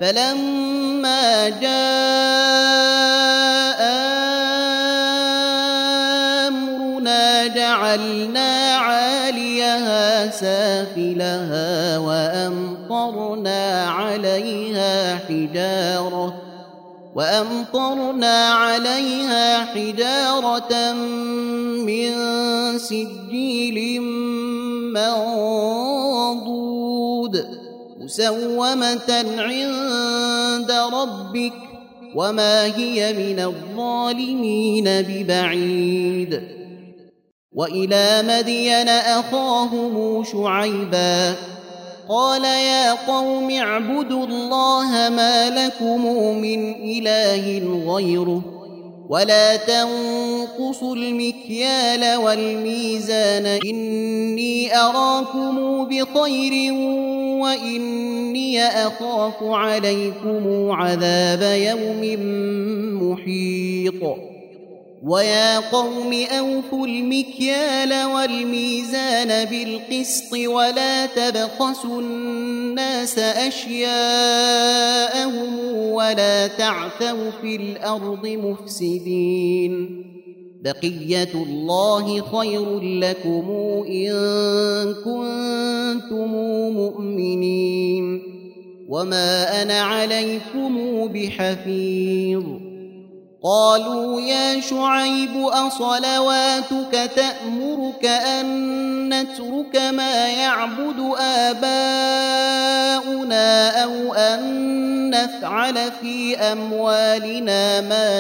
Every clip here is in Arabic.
فلما جاء أمرنا جعلنا عاليها سافلها وأمطرنا عليها حجارة من سجيل منضود مسومة عند ربك وما هي من الظالمين ببعيد. وإلى مدين أخاهم شعيبا قال يا قوم اعبدوا الله ما لكم من إله غيره ولا تنقصوا المكيال والميزان إني أراكم بخير وإني أخاف عليكم عذاب يوم محيط. ويا قوم أوفوا المكيال والميزان بالقسط ولا تبخسوا الناس أشياءهم ولا تعثوا في الأرض مفسدين. بقية الله خير لكم إن كنتم مؤمنين وما أنا عليكم بحفيظ. قالوا يا شعيب أصلواتك تأمرك أن نترك ما يعبد آباؤنا أو أن نفعل في أموالنا ما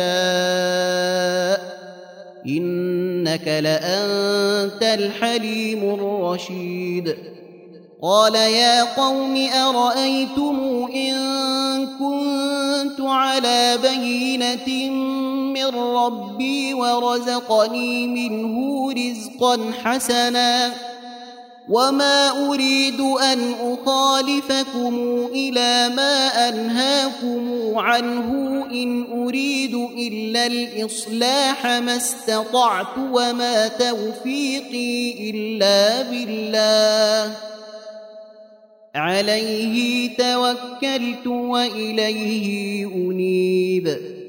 نشاء إنك لأنت الحليم الرشيد. قال يا قوم أرأيتم إن كنت على بينة من ربي ورزقني منه رزقا حسنا وما أريد أن أخالفكم إلى ما أنهاكم عنه إن أريد إلا الإصلاح ما استطعت وما توفيقي إلا بالله عليه توكلت وإليه أنيب.